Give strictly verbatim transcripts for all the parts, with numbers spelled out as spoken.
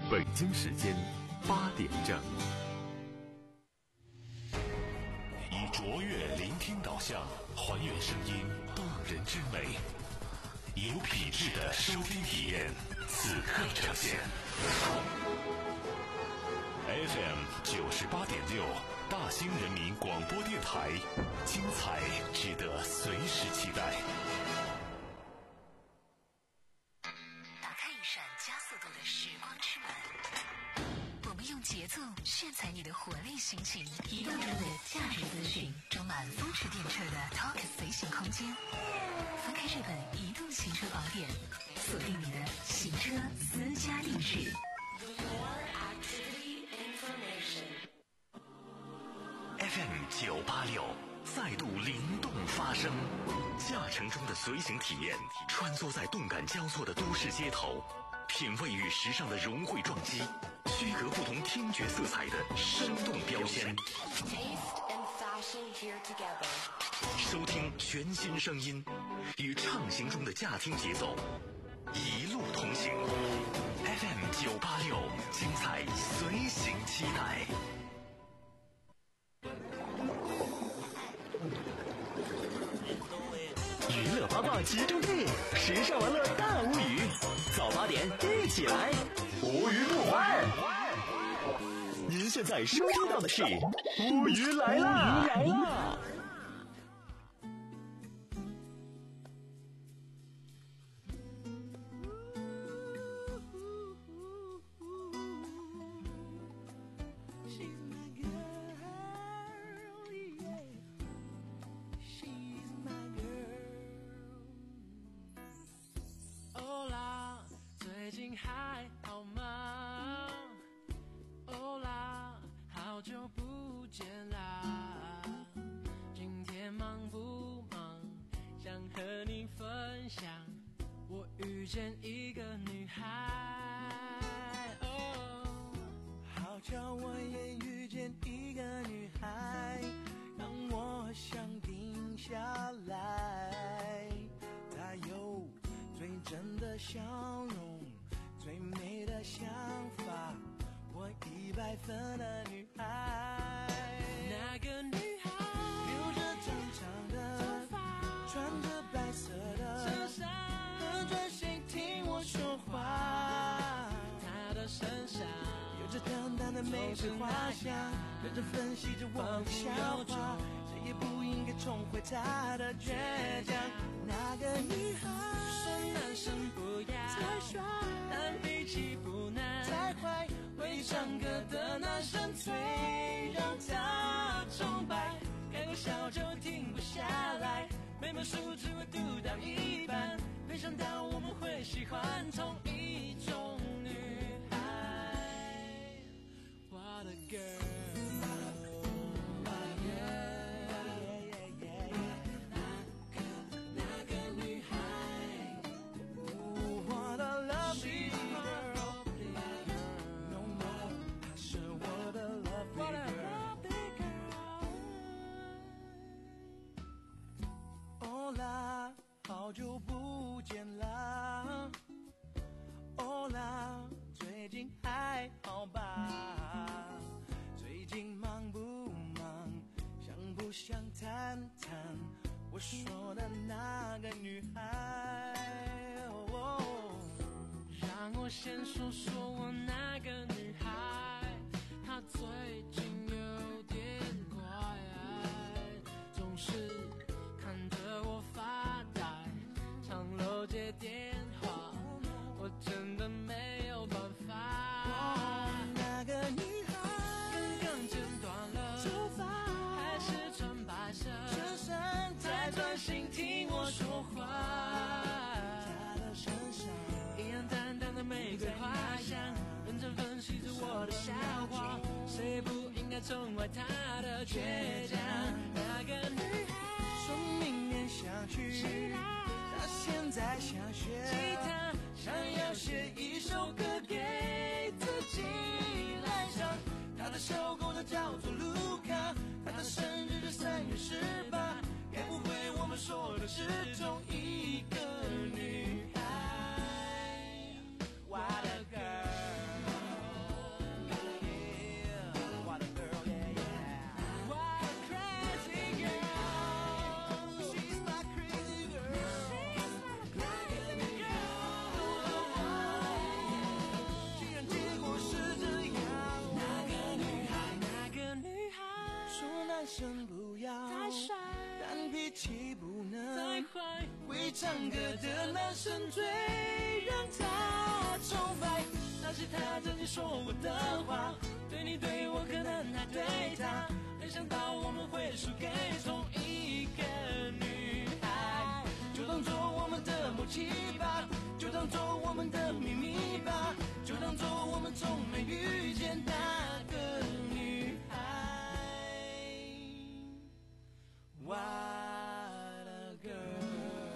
北京时间八点整。 以卓越聆听导向，还原声音动人之美，有品质的收听体验，此刻呈现。F M 九十八点六，大兴人民广播电台，精彩值得随时期待。 打开一扇加速度的时光之门，我们用节奏炫彩你的活力心情，移动中的价值资讯，装满风驰电掣的 Talk 随行空间。翻开这本移动行车宝典，锁定你的行车私家定制。 F M 九八六再度灵动发声，驾乘中的随行体验，穿梭在动感交错的都市街头，品味与时尚的融汇撞击，区隔不同听觉色彩的生动标签。收听全新声音，与畅行中的驾听节奏，一路同行。F M 九八六，精彩随行期待。 娱乐八卦集中地，时尚玩乐大无语，早八点一起来，无语不欢。您现在收听到的是无语来啦！无语来啦！ 最近还好吗？欧啦，好久不见啦！今天忙不忙？想和你分享，我遇见一个女孩。哦，好巧，我也遇见一个女孩，让我想停下来。她有最真的笑容，最美的想法，我一百分的女孩。那个女孩留着长长的头发，穿着白色的衬衫，很专心听我说话。她的身上有着淡淡的玫瑰花香，认真分析着我的笑话，谁也不应该重回她的倔强。那个女孩说男生不要太帅，但脾气不难太坏，会唱歌的男生最让他崇拜，开个笑就停不下来，每本书只会读到一半，没想到我们会喜欢同一种女孩。 What a girl。好久不见啦，欧啦，最近还好吧？最近忙不忙？想不想谈谈我说的那个女孩？哦，让我先说说我那个女孩，她最近有点怪，总是看着我发呆，常漏接电话，我真的没有办法。哦，那个女孩刚刚剪断了头发，还是穿白色衬衫，在专心听我说话。她的身上一样淡淡的玫瑰花香，认真分析着我的笑话，谁不应该宠坏她的倔强？那个女孩说明年想去，他现在想学吉他，想要写一首歌给自己来唱。他的小狗它叫做卢卡，他的生日是三月十八，该不会我们说的是同一个女孩？ What a girl。 唱歌的男生最让他崇拜。那是他曾经说过的话，对你对我可能还对他，没想到我们会输给同一个女孩。就当做我们的默契吧，就当做我们的秘密吧，就当做我们从没遇见那个女孩。 What a girl。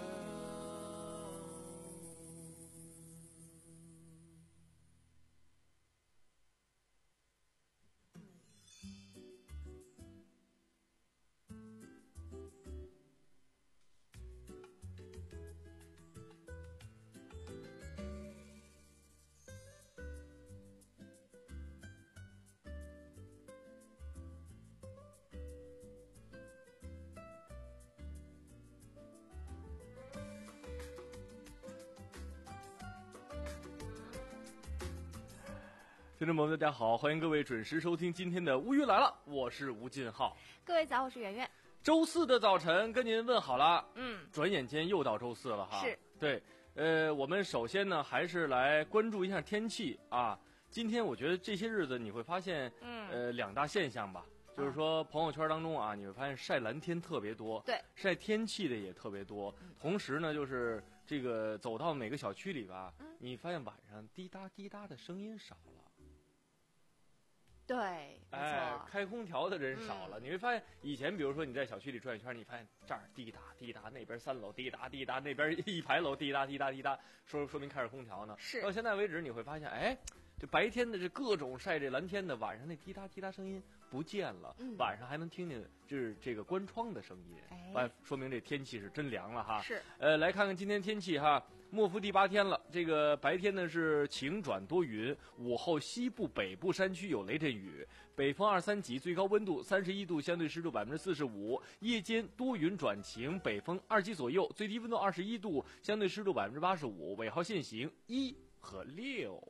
听众朋友们大家好，欢迎各位准时收听今天的乌云来了，我是吴进浩。 各位早，我是圆圆。 周四的早晨跟您问好了， 嗯， 转眼间又到周四了哈。 是， 对，呃，我们首先呢还是来关注一下天气啊。今天我觉得这些日子你会发现，嗯，呃，两大现象吧，就是说朋友圈当中啊，你会发现晒蓝天特别多， 对， 晒天气的也特别多。嗯、同时呢，就是这个走到每个小区里吧，嗯、你发现晚上滴答滴答的声音少了。 对，没错， 哎，开空调的人少了。嗯、你会发现，以前比如说你在小区里转一圈，你发现这儿滴答滴答，那边三楼滴答滴答，那边一排楼滴答滴答滴答，说说明开着空调呢。 是。 到现在为止，你会发现，哎，这白天的这各种晒这蓝天的，晚上那滴答滴答声音不见了，嗯、晚上还能听见就是这个关窗的声音，哎，说明这天气是真凉了哈。 是。 呃，来看看今天天气哈。莫夫第八天了，这个白天呢是晴转多云，午后西部、北部山区有雷阵雨，北风二三级，最高温度三十一度，相对湿度百分之四十五。夜间多云转晴，北风二级左右，最低温度二十一度，相对湿度百分之八十五。尾号限行一和六。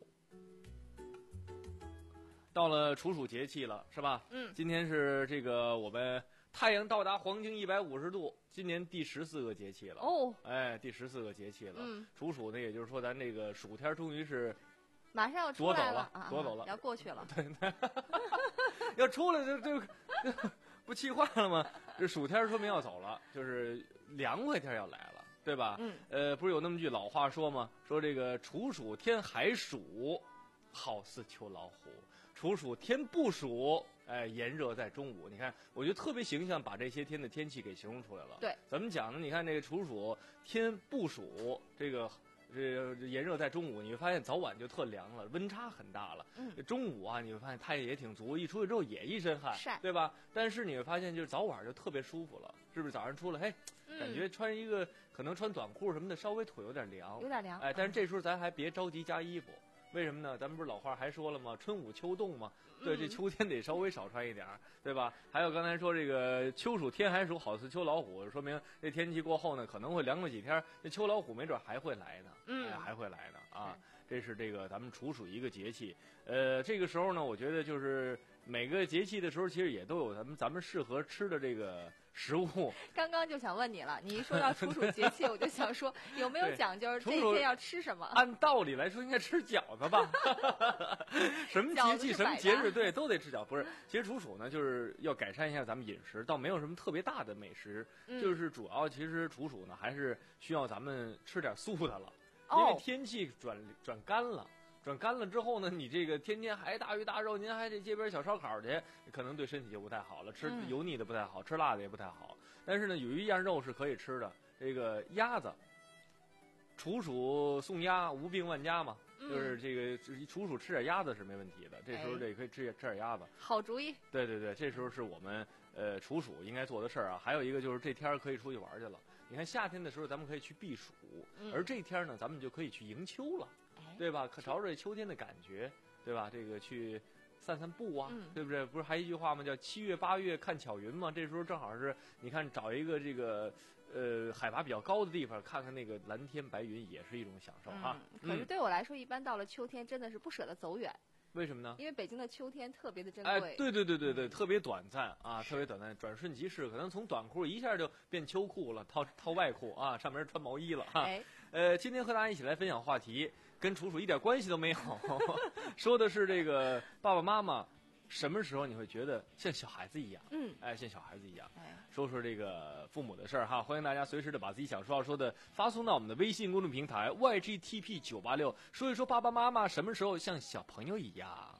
到了处暑节气了，是吧？ 嗯， 今天是这个我们太阳到达黄经一百五十度，今年第十四个节气了。 哦， 哎，第十四个节气了。 嗯， 处暑呢，也就是说咱这个暑天终于是马上要出来了，夺走了， 啊、要过去了。 对，要出来就就不气坏了吗？这暑天说明要走了，就是凉快天要来了，对吧？ 嗯， 呃，不是有那么句老话说吗？说这个处暑天还暑，好似秋老虎。处暑天不暑，哎，炎热在中午。你看，我觉得特别形象，把这些天的天气给形容出来了。 对， 怎么讲呢？你看这个处暑天不暑，这个这炎热在中午，你会发现早晚就特凉了，温差很大了。 嗯， 中午啊，你会发现太阳也挺足，一出去之后也一身汗， 晒， 对吧？但是你会发现，就是早晚就特别舒服了，是不是？早上出来，嘿，感觉穿一个、嗯、可能穿短裤什么的，稍微腿有点凉， 有点凉。 哎，但是这时候咱还别着急加衣服。为什么呢？咱们不是老话还说了吗？春捂秋冻吗？对，这秋天得稍微少穿一点，对吧？还有刚才说这个秋暑天还暑，好似秋老虎，说明这天气过后呢，可能会凉快几天，这秋老虎没准还会来呢， 嗯， 哎、还会来呢啊！这是这个咱们处暑一个节气，呃，这个时候呢，我觉得就是每个节气的时候，其实也都有咱们咱们适合吃的这个食物。 刚刚就想问你了，你一说到处暑节气，我就想说有没有讲究这一天要吃什么？ 按道理来说应该吃饺子吧？什么节气什么节日对都得吃饺子。不是，其实处暑呢就是要改善一下咱们饮食，倒没有什么特别大的美食， 嗯、 就是主要其实处暑呢还是需要咱们吃点素的了， 哦、 因为天气转转干了。转干了之后呢，你这个天天还大鱼大肉，您还得街边小烧烤去，可能对身体就不太好了。吃油腻的不太好，吃辣的也不太好。但是呢，有一样肉是可以吃的，这个鸭子。处暑送鸭，无病万家嘛， 嗯、 就是这个处暑吃点鸭子是没问题的。这时候这可以吃点吃点鸭子， 好主意。 对对对，这时候是我们呃处暑应该做的事儿啊。还有一个就是这天可以出去玩去了。你看夏天的时候咱们可以去避暑， 嗯、 而这天呢咱们就可以去迎秋了。对吧？可朝着秋天的感觉，对吧？这个去散散步啊， 嗯、 对不对？不是还一句话吗？叫七月八月看巧云吗？这时候正好是，你看找一个这个呃海拔比较高的地方，看看那个蓝天白云，也是一种享受哈。 嗯、可是对我来说，一般到了秋天，真的是不舍得走远。 为什么呢？ 因为北京的秋天特别的珍哎， 贵。 对对对对对，特别短暂啊，特别短暂，转瞬即逝，可能从短裤一下就变秋裤了，套套外裤啊，上面穿毛衣了哈。 哎， 呃，今天和大家一起来分享话题，跟楚楚一点关系都没有，说的是这个爸爸妈妈什么时候你会觉得像小孩子一样？ 嗯， 哎，像小孩子一样。 哎， 说说这个父母的事儿哈，欢迎大家随时的把自己想说要说的发送到我们的微信公众平台 Y G T P 九八六，说一说爸爸妈妈什么时候像小朋友一样。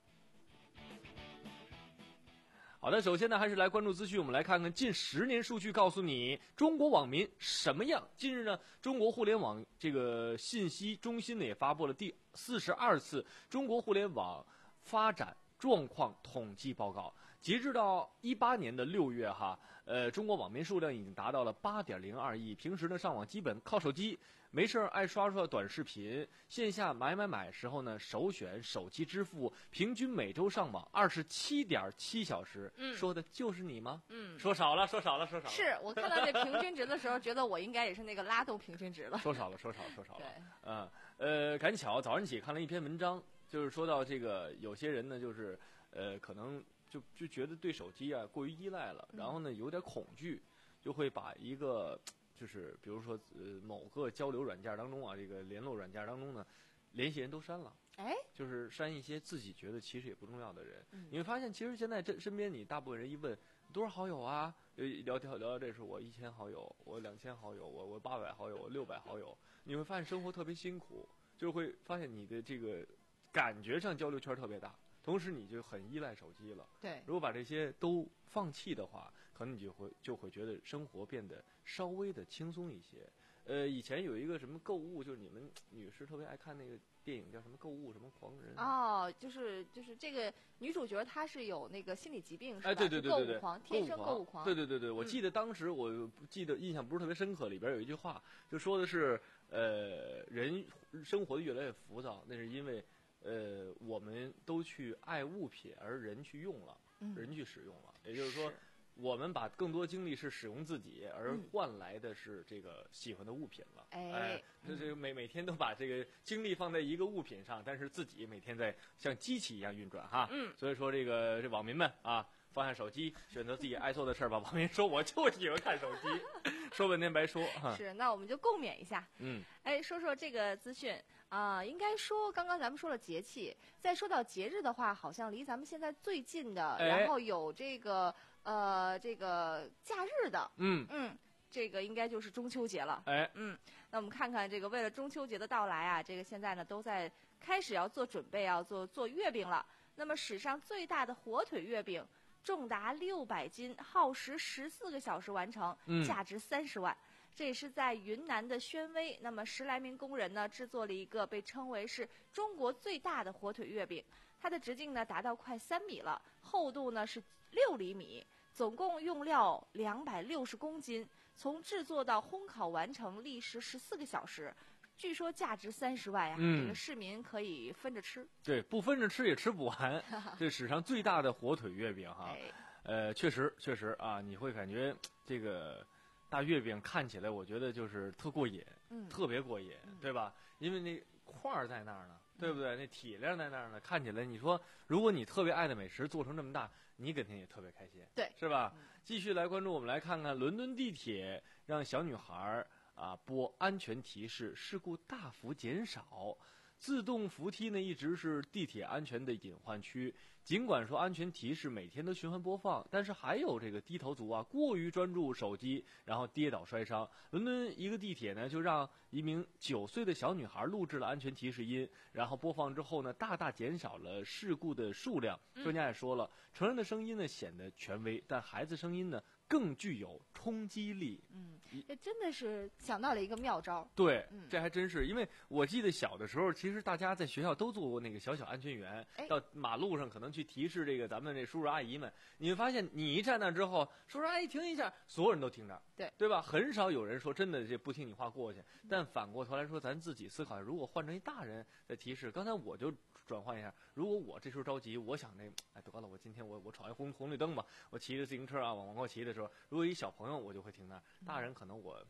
好的，首先呢，还是来关注资讯。我们来看看近十年数据，告诉你中国网民什么样。近日呢，中国互联网这个信息中心呢也发布了第四十二次中国互联网发展状况统计报告。截至到一八年的六月哈，呃，中国网民数量已经达到了八点零二亿。平时呢，上网基本靠手机，没事爱刷刷短视频。线下买买买时候呢，首选手机支付，平均每周上网二十七点七小时。 嗯， 说的就是你吗？ 嗯， 说少了，说少了，说少了。 是我看到这平均值的时候，觉得我应该也是那个拉动平均值了。 说少了，说少了，说少了。 对， 嗯，呃，赶巧早上起看了一篇文章，就是说到这个有些人呢，就是呃，可能。就就觉得对手机啊过于依赖了，然后呢有点恐惧，就会把一个就是比如说呃某个交流软件当中啊，这个联络软件当中呢，联系人都删了， 哎， 就是删一些自己觉得其实也不重要的人。 嗯、 你会发现，其实现在这身边你大部分人一问多少好友啊，聊聊聊这是我一千好友，我两千好友，我我八百好友，我六百好友，你会发现生活特别辛苦，就会发现你的这个感觉上交流圈特别大。同时，你就很依赖手机了。 对， 如果把这些都放弃的话，可能你就会就会觉得生活变得稍微的轻松一些。呃，以前有一个什么购物，就是你们女士特别爱看那个电影，叫什么购物什么狂人。 哦，就是就是这个女主角她是有那个心理疾病，是吧？ 哎，对对对对对， 购物狂，天生购物狂。 对对对对，我记得当时我不记得印象不是特别深刻，里边有一句话就说的是，呃，人生活的越来越浮躁，那是因为。呃，我们都去爱物品，而人去用了， 嗯、 人去使用了。也就是说，是我们把更多精力是使用自己，而换来的是这个喜欢的物品了。 哎， 哎这这每每天都把这个精力放在一个物品上，但是自己每天在像机器一样运转哈。 嗯， 所以说这个这网民们啊，放下手机，选择自己爱做的事儿吧。网民说我就喜欢看手机，说半天白说哈。 是，那我们就共勉一下。 嗯， 哎，说说这个资讯。啊、呃，应该说，刚刚咱们说了节气，再说到节日的话，好像离咱们现在最近的， 哎、 然后有这个呃这个假日的， 嗯嗯，这个应该就是中秋节了。 哎， 嗯，那我们看看这个，为了中秋节的到来啊，这个现在呢都在开始要做准备，要做做月饼了。那么史上最大的火腿月饼，重达六百斤，耗时十四个小时完成， 嗯、 价值三十万。这也是在云南的宣威，那么十来名工人呢制作了一个被称为是中国最大的火腿月饼，它的直径呢达到快三米了，厚度呢是六厘米，总共用料两百六十公斤，从制作到烘烤完成历时十四个小时，据说价值三十万呀、啊嗯，这个市民可以分着吃。 对，不分着吃也吃不完。这史上最大的火腿月饼哈， 哎、 呃，确实确实啊，你会感觉这个。大月饼看起来，我觉得就是特过瘾， 嗯， 特别过瘾， 嗯、 对吧？因为那块儿在那儿呢，对不对？那体量在那儿呢，看起来，你说，如果你特别爱的美食做成这么大，你肯定也特别开心， 对， 是吧？嗯、继续来关注，我们来看看伦敦地铁让小女孩啊播安全提示，事故大幅减少。自动扶梯呢，一直是地铁安全的隐患区。尽管说安全提示每天都循环播放，但是还有这个低头族啊，过于专注手机，然后跌倒摔伤。伦敦一个地铁呢，就让一名九岁的小女孩录制了安全提示音，然后播放之后呢，大大减少了事故的数量。专家也说了，成人的声音呢显得权威，但孩子声音呢更具有冲击力。 嗯，这真的是想到了一个妙招。 对， 嗯、 这还真是，因为我记得小的时候，其实大家在学校都做过那个小小安全员， 哎、 到马路上可能去提示这个咱们这叔叔阿姨们。你会发现，你一站那之后，叔叔阿姨停一下，所有人都听着， 对对吧？很少有人说真的这不听你话过去。但反过头来说，咱自己思考，如果换成一大人的提示，刚才我就转换一下，如果我这时候着急，我想那哎得了，我今天我我闯一红红绿灯吧，我骑着自行车啊往往过骑的时候，如果一小朋友我就会停那儿，大人可能我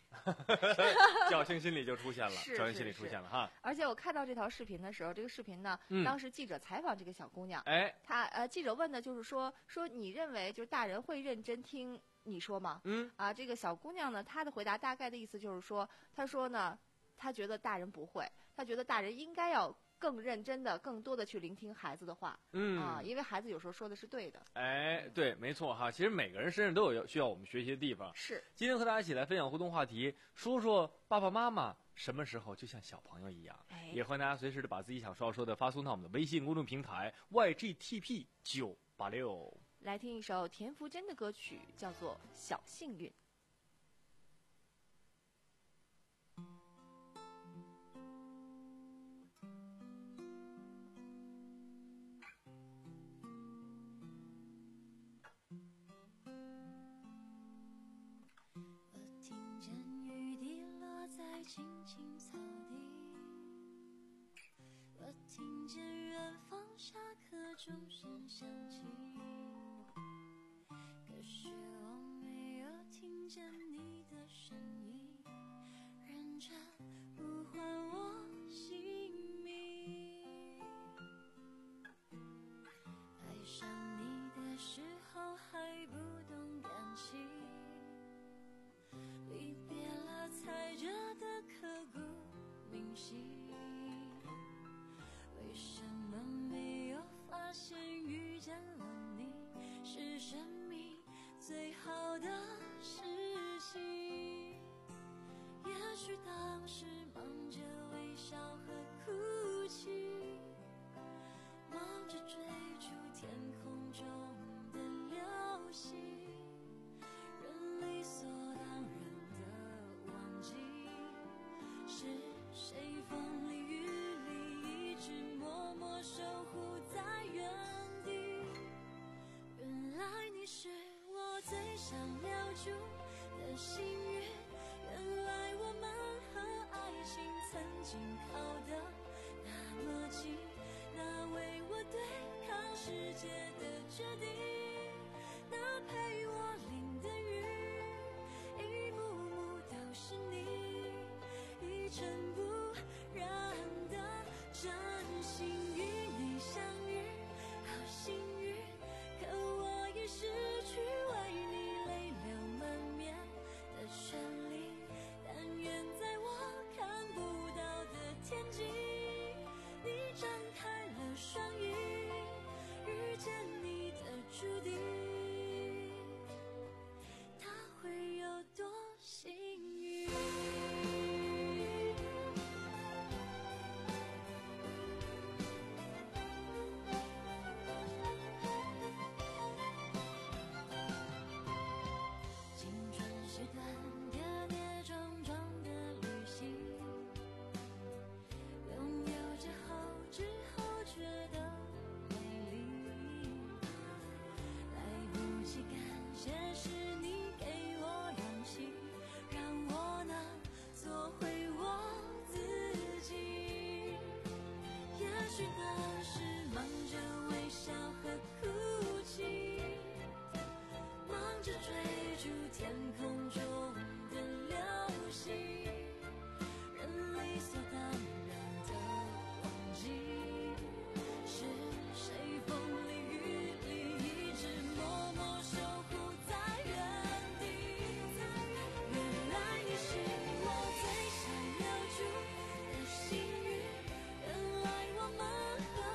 侥幸心理就出现了， 是侥幸心理出现了哈。 而且我看到这条视频的时候，这个视频呢， 嗯、 当时记者采访这个小姑娘， 哎， 她呃，记者问的就是说说你认为就是大人会认真听你说吗？ 嗯啊，这个小姑娘呢，她的回答大概的意思就是说，她说呢，她觉得大人不会，她觉得大人应该要更认真的、更多的去聆听孩子的话， 嗯啊，因为孩子有时候说的是对的。 哎，对，没错哈。其实每个人身上都有需要我们学习的地方。 是。 今天和大家一起来分享互动话题，说说爸爸妈妈什么时候就像小朋友一样。 哎、 也欢迎大家随时的把自己想说要说的发送到我们的微信公众平台 Y G T P 九八六。 来听一首田馥甄的歌曲，叫做《小幸运》。 青青草地，我听见远方下课钟声响起，可是我没有听见你的声音，认真呼唤我姓名。爱上你的时候还不懂感情，离别了才觉得刻骨铭心，为什么没有发现遇见了你是生命最好的事情？也许当时忙着微笑和哭泣，忙着追逐天空中的流星，人理所当然的忘记是谁风里雨里一直默默守护在原地。原来你是我最想留住的幸运，原来我们和爱情曾经靠得那么近，那为我对抗世界的决定，那陪我淋的雨，一幕幕都是你，一尘不染的真心与你相遇，好幸运，可我已失去为你泪流满面的权利，但愿在我看不到的天际，你张开了双翼，遇见你的注定，他会有多幸运？青春是段跌跌撞撞的旅行，拥有之后之后觉得美丽，来不及感谢是你给我勇气，让我能做回我自己。也许当时忙着微笑和哭泣，忙着追逐天空中的流星，人理所当然的忘记是谁风里雨里一直默默守护在原地。原来你是我最想留住的幸运，原来我们和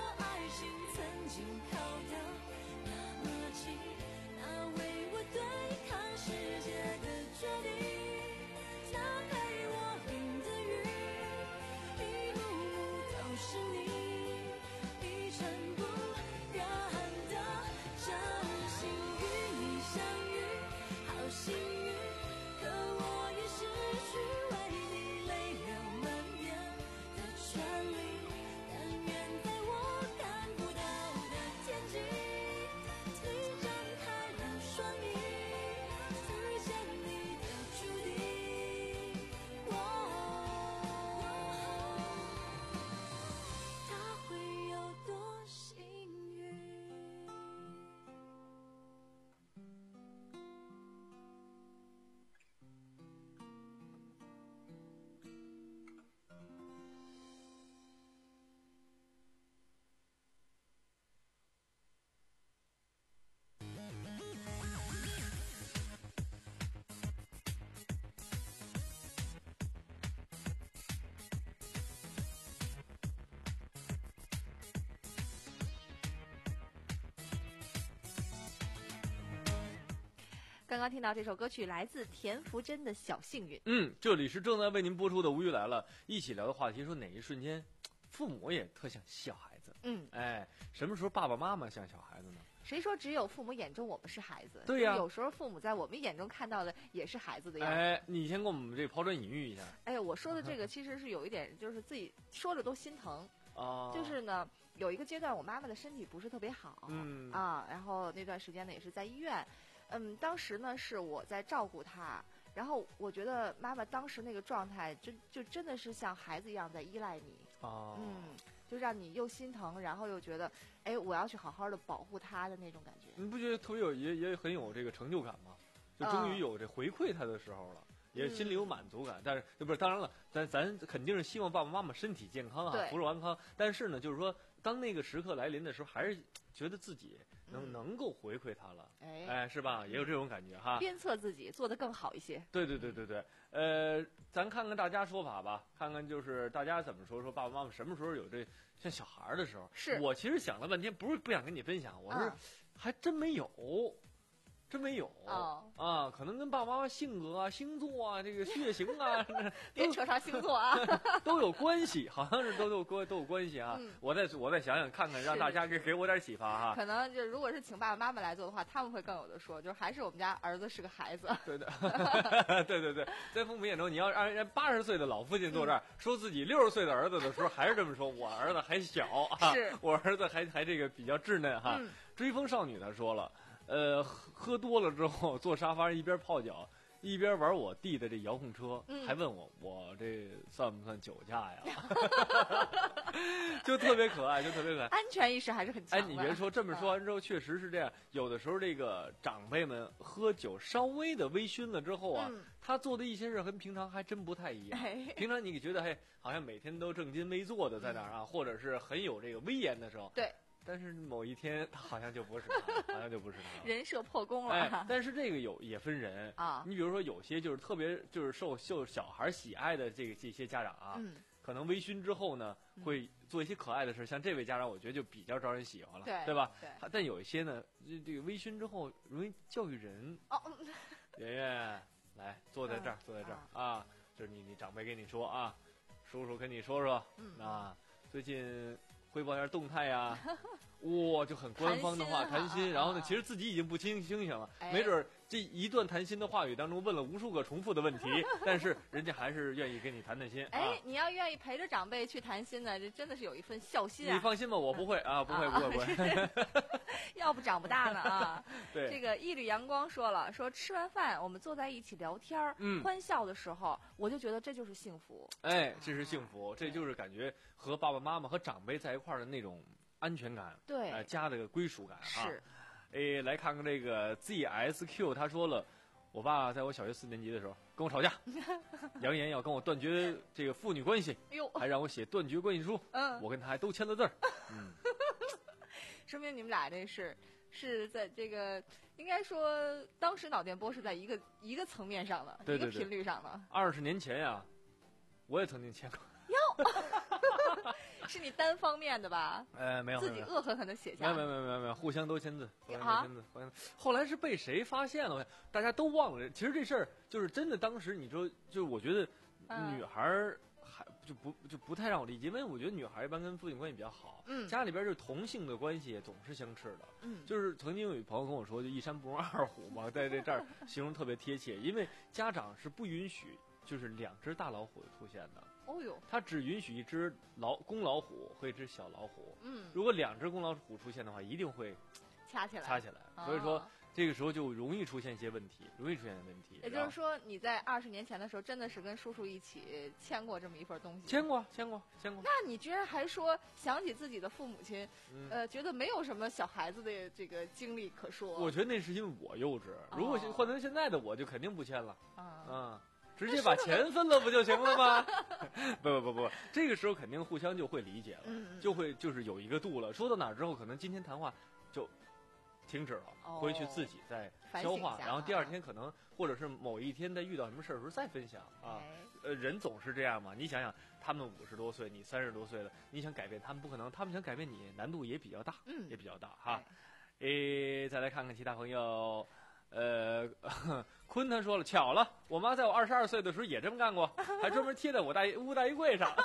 刚刚听到这首歌曲来自田馥甄的《小幸运》。 嗯，这里是正在为您播出的《无语来了》，一起聊的话题说哪一瞬间，父母也特像小孩子。 嗯， 哎，什么时候爸爸妈妈像小孩子呢？ 谁说只有父母眼中我们是孩子？ 对呀、 有时候父母在我们眼中看到的也是孩子的样子。 哎，你先给我们这抛砖引玉一下。 哎，我说的这个其实是有一点，就是自己说着都心疼。 啊， 就是呢，有一个阶段我妈妈的身体不是特别好， 嗯啊，然后那段时间呢也是在医院，嗯，当时呢是我在照顾她，然后我觉得妈妈当时那个状态真就真的是像孩子一样在依赖你， 啊， 嗯，就让你又心疼，然后又觉得，哎，我要去好好的保护她的那种感觉。 你不觉得特别有也也很有这个成就感吗？就终于有这回馈他的时候了。 嗯也心里有满足感，但是不是？当然了，咱咱肯定是希望爸爸妈妈身体健康啊，福寿安康。但是呢，就是说，当那个时刻来临的时候，还是觉得自己能、嗯、能够回馈他了， 哎， 哎，是吧？也有这种感觉哈。 鞭策自己做得更好一些。 对对对对对，呃，咱看看大家说法吧，看看就是大家怎么说，说爸爸妈妈什么时候有这像小孩的时候。 是我其实想了半天，不是不想跟你分享，我是、嗯、还真没有。真没有、 哦、 啊，可能跟爸爸妈妈性格啊、星座啊、这个血型啊， 别扯上星座啊， 都有关系，好像是都有关都有关系啊。嗯、我再我再想想看看，让大家给给我点启发哈。 可能就如果是请爸爸妈妈来做的话，他们会更有的说，就是还是我们家儿子是个孩子。 对的，对对对，在父母眼中，你要让人八十岁的老父亲坐这儿、嗯、说自己六十岁的儿子的时候，还是这么说，我儿子还小啊， 是我儿子还还这个比较稚嫩哈。 嗯、 追风少女她说了。呃，喝多了之后坐沙发上一边泡脚，一边玩我弟的这遥控车， 嗯、 还问我我这算不算酒驾呀？就特别可爱，就特别可爱。 安全意识还是很强的。 哎，你别说，这么说完之后，确实是这样。有的时候，这个长辈们喝酒稍微的微醺了之后啊， 嗯、 他做的一些事跟平常还真不太一样。 哎、 平常你觉得，嘿，好像每天都正襟危坐的在那儿啊， 嗯、 或者是很有这个威严的时候。 对。 但是某一天，他好像就不是他，好像就不是他， 人设破功了。 哎，但是这个有也分人啊。 你比如说，有些就是特别就是受受小孩喜爱的这个这些家长啊， 嗯、 可能微醺之后呢，会做一些可爱的事。像这位家长，我觉得就比较招人喜欢了， 对对吧？ 对。 但有一些呢，这这个微醺之后容易教育人。 哦， 圆圆，来坐在这儿，坐在这儿啊，就是你你长辈跟你说啊，叔叔跟你说说， 嗯啊，最近汇报一下动态呀。哇，就很官方的话，谈心，然后呢，其实自己已经不清清醒了，没准这一段谈心的话语当中问了无数个重复的问题，但是人家还是愿意跟你谈谈心。 哎，你要愿意陪着长辈去谈心呢，这真的是有一份孝心啊！ 你放心吧，我不会啊，不会，不会，不会。 要不长不大呢啊！ 对， 这个一缕阳光说了，说吃完饭我们坐在一起聊天， 嗯， 欢笑的时候，我就觉得这就是幸福。 哎，这是幸福，这就是感觉和爸爸妈妈和长辈在一块儿的那种安全感， 对， 呃，家的归属感是。 啊。哎，来看看这个 Z S Q， 他说了，我爸在我小学四年级的时候跟我吵架，扬言要跟我断绝这个父女关系， 哎呦， 还让我写断绝关系书， 嗯， 我跟他还都签了字儿，嗯， 说明你们俩这是是在这个应该说当时脑电波是在一个一个层面上的， 对对对， 一个频率上的。 二十年前呀，我也曾经签过。 哟，是你单方面的吧？ 呃，没有， 自己恶狠狠的写下。 没有，没有，没有，没有，互相都签字，互相都签字。互相后来是被谁发现了？大家都忘了。其实这事儿就是真的，当时你说，就是我觉得女孩儿还就不就不太让我理解，因为我觉得女孩一般跟父亲关系比较好， 嗯， 家里边就是同性的关系总是相斥的， 嗯， 就是曾经有朋友跟我说，就一山不容二虎嘛，在这这儿形容特别贴切，因为家长是不允许就是两只大老虎出现的。 哦呦， 他只允许一只老公老虎和一只小老虎。 嗯， 如果两只公老虎出现的话，一定会掐起来， 掐起来。 哦、 所以说，这个时候就容易出现一些问题，容易出现问题。 也就是说，你在二十年前的时候，真的是跟叔叔一起签过这么一份东西。 签过，签过，签过。 那你居然还说想起自己的父母亲， 嗯、 呃，觉得没有什么小孩子的这个经历可说。 我觉得那是因为我幼稚。 哦、 如果换成现在的我，就肯定不签了。 啊、 嗯。嗯直接把钱分了不就行了吗？不不不不，这个时候肯定互相就会理解了， 嗯、 就会就是有一个度了。说到哪儿之后，可能今天谈话就停止了， 哦、 回去自己再消化，然后第二天可能或者是某一天在遇到什么事儿的时候再分享啊。 哎、 呃，人总是这样嘛。你想想，他们五十多岁，你三十多岁了，你想改变他们不可能，他们想改变你难度也比较大， 嗯， 也比较大哈。诶，再来看看其他朋友。 呃，坤他说了，巧了，我妈在我二十二岁的时候也这么干过，还专门贴在我大衣屋大衣柜上。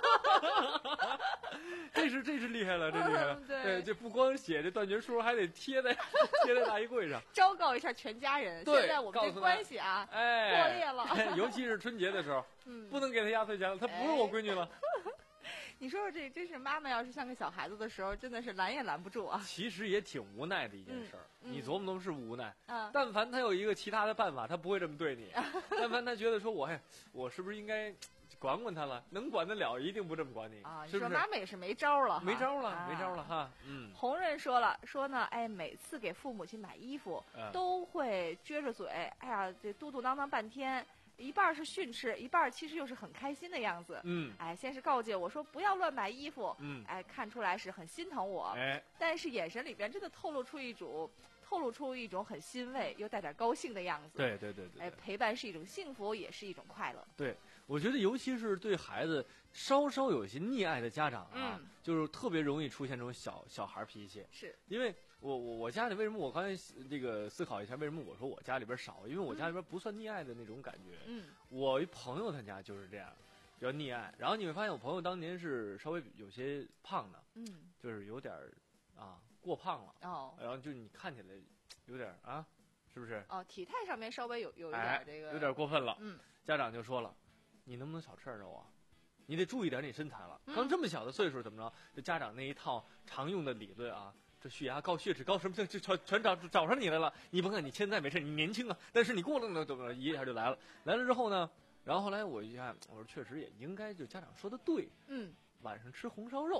这是这是厉害了，这厉害了。 嗯对对，这不光写这断绝书，还得贴在贴在大衣柜上。 昭告一下全家人， 对现在我们这关系啊， 哎， 破裂了。 哎尤其是春节的时候， 嗯， 不能给她压岁钱了，她不是我闺女了。 你说说这真是妈妈要是像个小孩子的时候，真的是拦也拦不住啊。 其实也挺无奈的一件事儿， 嗯嗯你琢磨琢磨是无奈。 嗯但凡他有一个其他的办法，他不会这么对你。但凡他觉得说我哎，我是不是应该管管他了？能管得了，一定不这么管你啊，你是不是？ 说妈妈也是没招了哈， 没招了， 啊没招了哈。嗯， 红润说了，说呢，哎，每次给父母亲买衣服， 嗯都会撅着嘴，哎呀，这嘟嘟囔囔半天，一半是训斥，一半其实又是很开心的样子。 嗯哎，先是告诫我说不要乱买衣服， 嗯， 哎，看出来是很心疼我， 哎， 但是眼神里边真的透露出一种透露出一种很欣慰又带点高兴的样子。 对对对对， 哎，陪伴是一种幸福，也是一种快乐。 对，我觉得尤其是对孩子稍稍有一些溺爱的家长啊， 嗯就是特别容易出现这种小小孩脾气。 是， 因为我我我家里为什么我刚才这个思考一下，为什么我说我家里边少？因为我家里边不算溺爱的那种感觉。 嗯， 我一朋友他家就是这样，比较溺爱。然后你会发现，我朋友当年是稍微有些胖的， 嗯， 就是有点儿啊过胖了。 哦， 然后就你看起来有点儿啊，是不是？ 哦，体态上面稍微有有一哎点这个， 有点过分了。 嗯， 家长就说了，你能不能少吃点肉啊？你得注意点你身材了。 嗯刚这么小的岁数，怎么着？这家长那一套常用的理论啊，这血压高、血脂高什么的，就全全找找上你来了。你甭看你现在没事，你年轻啊，但是你过了那怎么一下就来了。来了之后呢，然后后来我一看，我说确实也应该，就家长说的对， 嗯， 晚上吃红烧肉。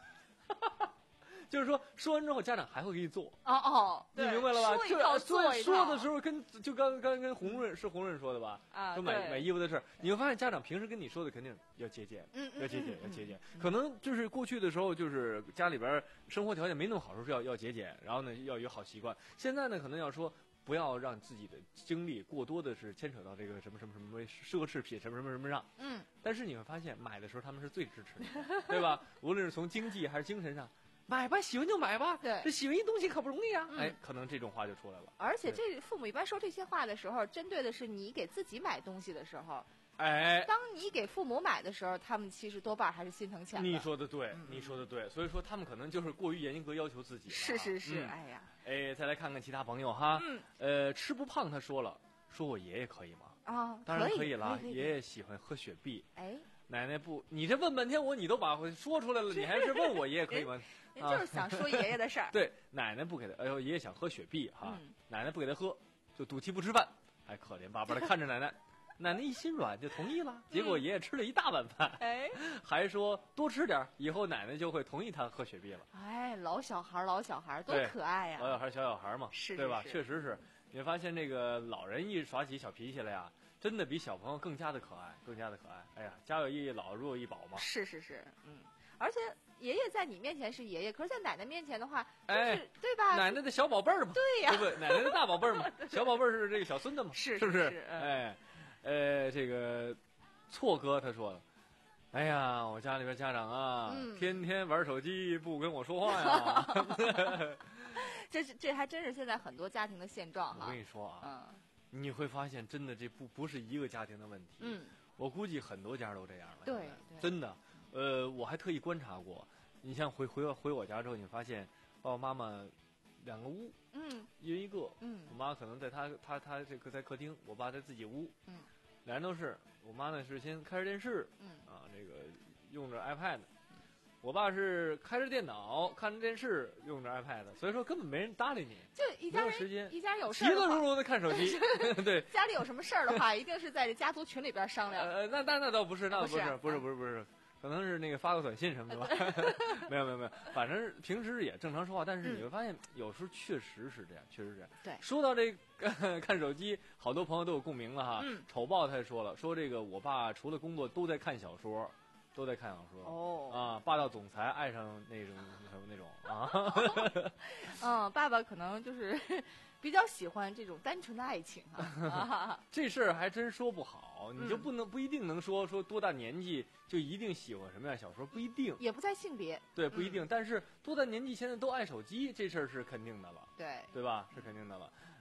就是说，说完之后，家长还会给你做。 哦哦， 你对明白了吧？ 说一套这做一套。 说的时候跟就刚刚跟红润是红润说的吧？ 啊， 说买对买衣服的事儿，你会发现家长平时跟你说的肯定要节俭， 嗯嗯要节俭， 嗯要节俭。 嗯可能就是过去的时候，就是家里边生活条件没那么好，时候是要要节俭，然后呢要有好习惯。现在呢，可能要说不要让自己的精力过多的是牵扯到这个什么什么什么奢侈品什么什么什么上。 嗯， 但是你会发现，买的时候他们是最支持你的，对吧？无论是从经济还是精神上。买吧，喜欢就买吧。 对， 这喜欢一东西可不容易啊。 嗯、 哎，可能这种话就出来了。 而且这父母一般说这些话的时候，针对的是你给自己买东西的时候。 哎， 当你给父母买的时候，他们其实多半还是心疼钱的。 你说的对， 嗯、 你说的对。所以说他们可能就是过于严格要求自己了。 是是是， 嗯、 哎呀， 哎，再来看看其他朋友哈。 嗯。 呃，吃不胖他说了，说我爷爷可以吗？ 啊， 当然可以了。 可以爷爷喜欢喝雪碧。 哎。 奶奶不，你这问半天我，你都把说出来了，你还是问我爷爷可以吗？ 人就是想说爷爷的事儿。 对，奶奶不给他，哎呦，爷爷想喝雪碧哈， 嗯、 奶奶不给他喝，就赌气不吃饭，还可怜巴巴的看着奶奶，奶奶一心软就同意了。结果爷爷吃了一大碗饭， 哎， 还说多吃点，以后奶奶就会同意他喝雪碧了。 哎，老小孩，老小孩多可爱呀！ 老小孩，小小孩嘛， 是， 对吧？ 是确实是，你会发现这个老人一耍起小脾气来呀。真的比小朋友更加的可爱，更加的可爱。哎呀，家有一老，如有一宝嘛。 是是是，嗯，而且爷爷在你面前是爷爷，可是在奶奶面前的话，就是、 哎、 对吧？ 奶奶的小宝贝儿嘛， 对呀、 对不对？奶奶的大宝贝儿嘛，小宝贝儿是这个小孙子嘛， 是是不是？ 哎，呃，这个错哥他说了，哎呀，我家里边家长啊， 嗯、 天天玩手机不跟我说话呀。 这是这还真是现在很多家庭的现状哈。 我跟你说啊。 嗯。 你会发现，真的这不不是一个家庭的问题。 嗯， 我估计很多家都这样了。 对， 真的。呃，我还特意观察过。你像回回回我家之后，你发现爸爸妈妈两个屋， 嗯， 一人一个。 嗯， 我妈可能在她她她这个在客厅，我爸在自己屋。 嗯， 俩人都是。我妈呢是先开着电视， 嗯啊，这个用着 iPad。我爸是开着电脑看着电视，用着 iPad， 所以说根本没人搭理你， 就一家人没有时间， 一家人有事其乐融融的看手机。对， 家里有什么事儿的话，一定是在这家族群里边商量。 呃，那那那倒不是，那倒不是，不是不是不是，可能是那个发个短信什么的吧。没有没有没有，反正平时也正常说话，但是你会发现有时候确实是这样，确实是这样。 对， 说到这个看手机，好多朋友都有共鸣了哈。 嗯， 丑报他也说了，说这个我爸除了工作都在看小说。都在看小说哦啊，霸道总裁爱上那种什么那种啊， 嗯，爸爸可能就是比较喜欢这种单纯的爱情啊。 这事儿还真说不好，你就不能、嗯、不一定能说说多大年纪就一定喜欢什么样小说，不一定， 也不在性别， 对，不一定。嗯、但是多大年纪现在都爱手机，这事儿是肯定的了， 对， 对吧？是肯定的了。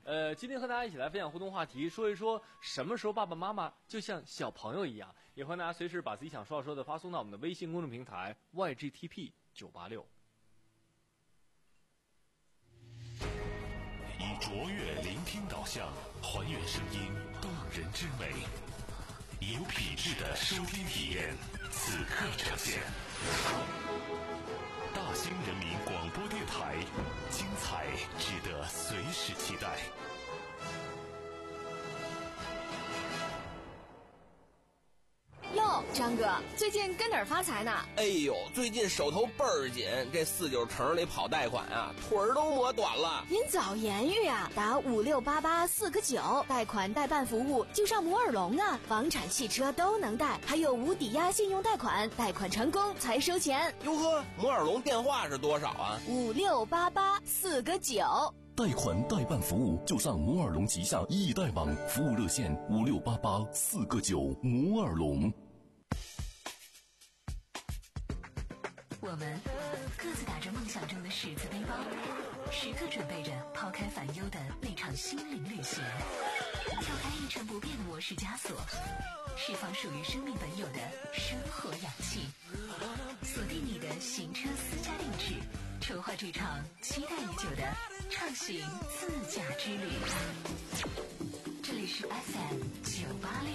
呃，今天和大家一起来分享互动话题，说一说什么时候爸爸妈妈就像小朋友一样。也欢迎大家随时把自己想说要说的发送到我们的微信公众平台 Y G T P 九八六。 以卓越聆听导向，还原声音动人之美，有品质的收听体验，此刻呈现。大兴人民广播电台，精彩值得随时期待。 哟，张哥，最近跟哪儿发财呢？ 哎呦，最近手头倍儿紧，这四九城里跑贷款啊，腿儿都磨短了。 您早言语啊，打五六八八四个九，贷款代办服务就上摩尔龙啊，房产、汽车都能贷，还有无抵押信用贷款，贷款成功才收钱。 哟呵，摩尔龙电话是多少啊？ 五六八八四个九。 贷款代办服务就上摩尔龙旗下易贷网，服务热线五六八八四个九。摩尔龙。 我们各自打着梦想中的十字背包，时刻准备着抛开烦忧的那场心灵旅行，跳开一成不变的模式枷锁，释放属于生命本有的生活氧气，锁定你的行车私家定制，筹划这场期待已久的畅行自驾之旅。这里是 F M 九八六。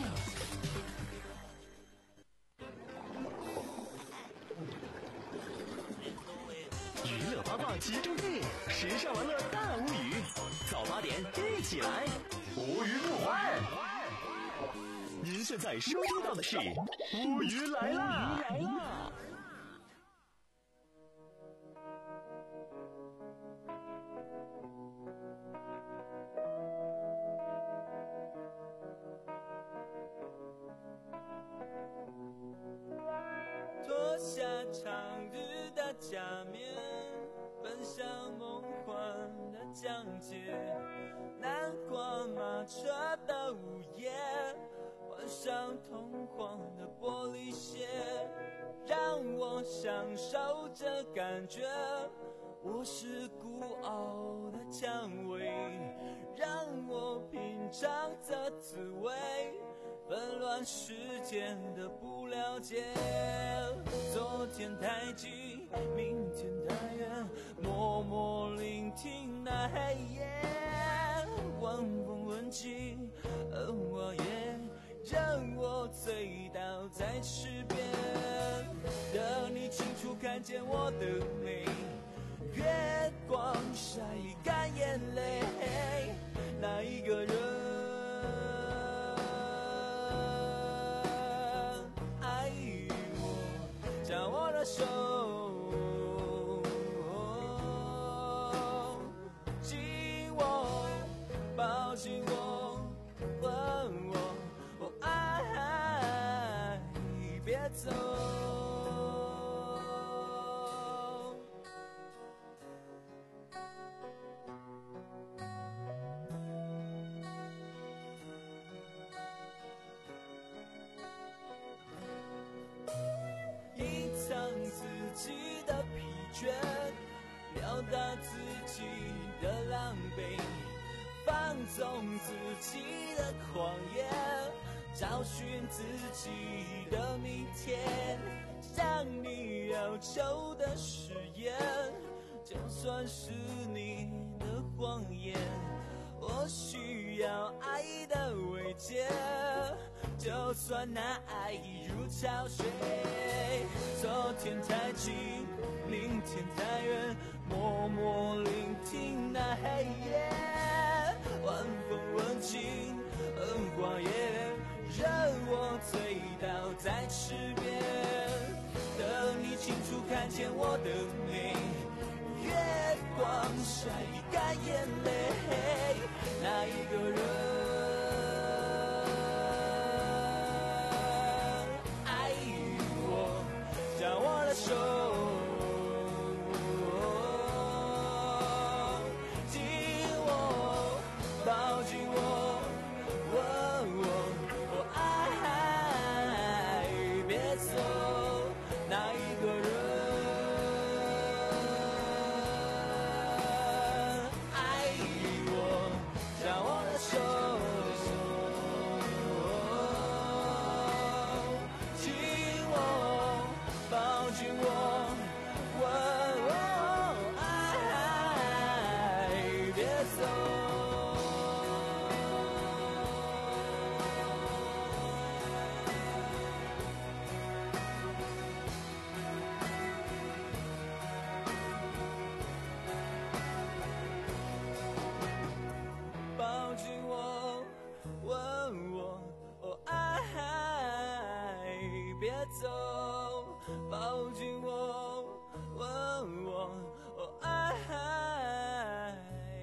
娱乐八卦集中地，时尚玩乐大无语，早八点一起来，无语不欢。您现在收听到的是无语来啦！ 脱下长日的假面，奔向梦幻的疆界，南瓜马车的午夜，换上通黄的玻璃鞋，让我享受这感觉，我是孤傲的蔷薇，让我品尝这滋味，纷乱世间的不了解，昨天太近，明天太远，默默聆听那黑夜，晚风吻尽，而我也让我醉倒在池边，等你清楚看见我的美，月光晒干眼泪，那一个人爱我，将我的手紧握，抱紧我，吻我，我爱别走。隐藏自己的疲倦，表达自己的狼狈，放纵自己的狂野，找寻自己的明天，向你要求的誓言，就算是你的谎言，我需要爱的慰藉，就算那爱已如潮水，昨天太近，明天太远，默默聆听那黑夜，晚风吻尽，恩光也让我醉倒在池边，等你清楚看见我的美，月光晒干眼泪，那一个人爱我，将我的手紧握，抱紧我，吻我，我爱别走，那一个人爱我，将走，抱紧我，问我，哦爱。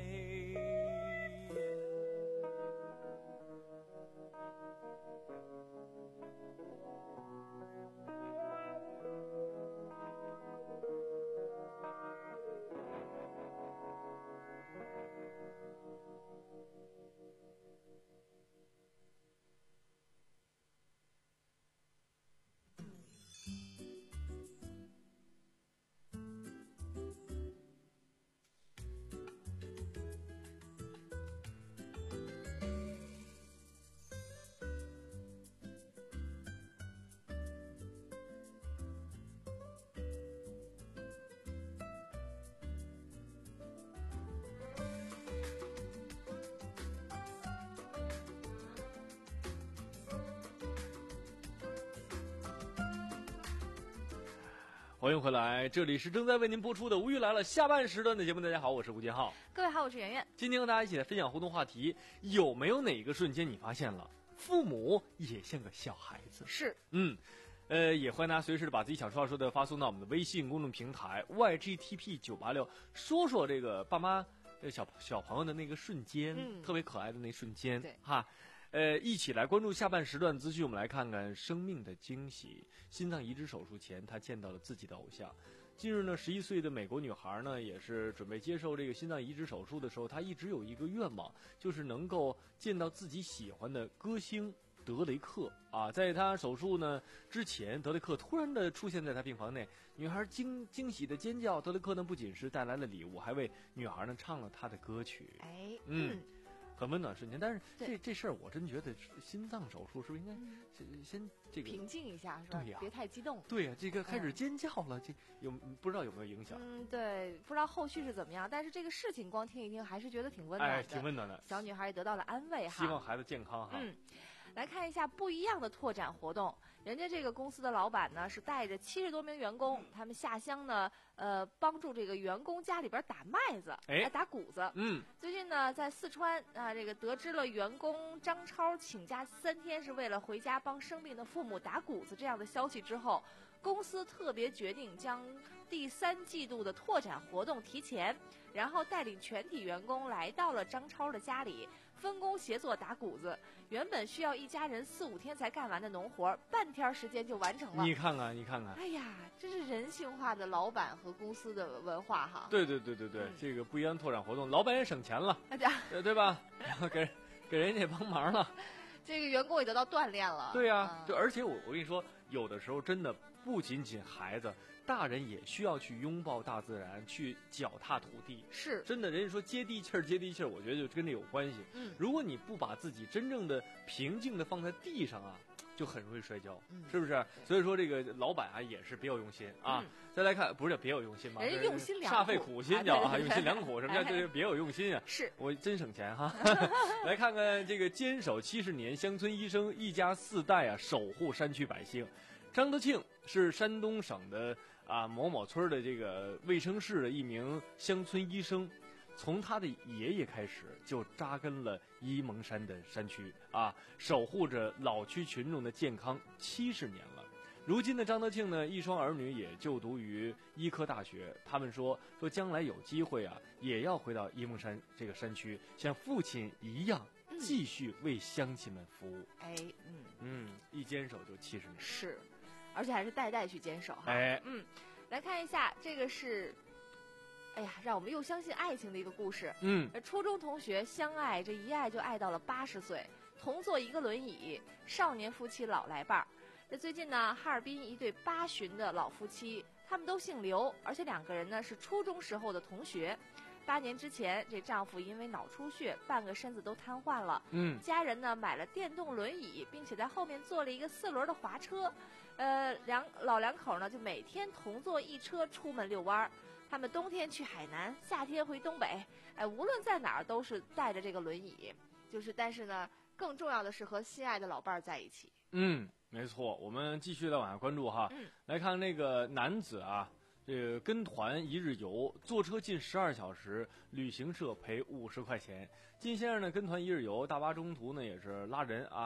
欢迎回来，这里是正在为您播出的《无语来了》下半时段的节目。大家好，我是吴建浩。 各位好，我是圆圆。 今天和大家一起来分享互动话题：有没有哪一个瞬间你发现了父母也像个小孩子？ 是， 嗯，呃，也欢迎大家随时的把自己想说话说的发送到我们的微信公众平台 Y G T P 九八六，说说这个爸妈这小小朋友的那个瞬间， 嗯、 特别可爱的那瞬间， 对哈。呃，一起来关注下半时段资讯，我们来看看生命的惊喜。心脏移植手术前，他见到了自己的偶像。近日呢，十一岁的美国女孩呢，也是准备接受这个心脏移植手术的时候，她一直有一个愿望，就是能够见到自己喜欢的歌星德雷克啊。在她手术呢之前，德雷克突然的出现在她病房内，女孩惊惊喜的尖叫。德雷克呢不仅是带来了礼物，还为女孩呢唱了她的歌曲。 哎， 嗯。 嗯很温暖瞬间，但是这这事儿我真觉得心脏手术是不是应该先、嗯、先这个平静一下，是吧？ 对呀、啊， 别太激动。 对呀、啊，这个开始尖叫了，嗯、这有不知道有没有影响？ 嗯，对，不知道后续是怎么样，但是这个事情光听一听还是觉得挺温暖的， 哎，挺温暖的。 小女孩也得到了安慰哈， 希望孩子健康哈。 嗯。来看一下不一样的拓展活动，人家这个公司的老板呢是带着七十多名员工，他们下乡呢，呃，帮助这个员工家里边打麦子， 哎， 打谷子。 嗯， 最近呢，在四川啊，这个得知了员工张超请假三天是为了回家帮生病的父母打谷子这样的消息之后，公司特别决定将第三季度的拓展活动提前，然后带领全体员工来到了张超的家里，分工协作打谷子。原本需要一家人四五天才干完的农活，半天时间就完成了。 你看看，你看看， 哎呀，这是人性化的老板和公司的文化哈。 对对对对对， 嗯、 这个不一样拓展活动，老板也省钱了， 大家对对吧？然后给给人家帮忙了， 这个员工也得到锻炼了。 对呀、啊， 嗯、 就而且我我跟你说，有的时候真的不仅仅孩子。大人也需要去拥抱大自然，去脚踏土地。 是真的，人家说接地气儿，接地气儿，我觉得就跟这有关系。 嗯， 如果你不把自己真正的平静的放在地上啊，就很容易摔跤， 嗯、 是不是？所以说这个老板啊也是别有用心啊。嗯、再来看，不是别有用心吗？ 人家用心良苦， 煞费苦心叫啊，用心良苦。什么叫这别有用心啊？ 是我真省钱哈。来看看这个坚守七十年，乡村医生一家四代啊，守护山区百姓。张德庆是山东省的啊某某村的这个卫生室的一名乡村医生，从他的爷爷开始就扎根了沂蒙山的山区啊，守护着老区群众的健康七十年了。如今的张德庆呢，一双儿女也就读于医科大学，他们说说将来有机会啊，也要回到沂蒙山这个山区，像父亲一样继续为乡亲们服务。 哎，嗯嗯，一坚守就七十年。 是。而且还是代代去坚守哈， 哎， 嗯，来看一下，这个是，哎呀，让我们又相信爱情的一个故事。 嗯， 初中同学相爱，这一爱就爱到了八十岁，同坐一个轮椅，少年夫妻老来伴儿。这最近呢，哈尔滨一对八旬的老夫妻，他们都姓刘，而且两个人呢是初中时候的同学。八年之前，这丈夫因为脑出血，半个身子都瘫痪了。 嗯， 家人呢买了电动轮椅，并且在后面做了一个四轮的滑车。呃，两老两口呢就每天同坐一车出门遛弯儿。他们冬天去海南，夏天回东北，哎，无论在哪儿都是带着这个轮椅。就是，但是呢，更重要的是和心爱的老伴儿在一起。 嗯，没错。我们继续来往下关注哈。 嗯， 来看那个男子啊。这个跟团一日游，坐车近十二小时，旅行社赔五十块钱。金先生呢跟团一日游，大巴中途呢也是拉人啊，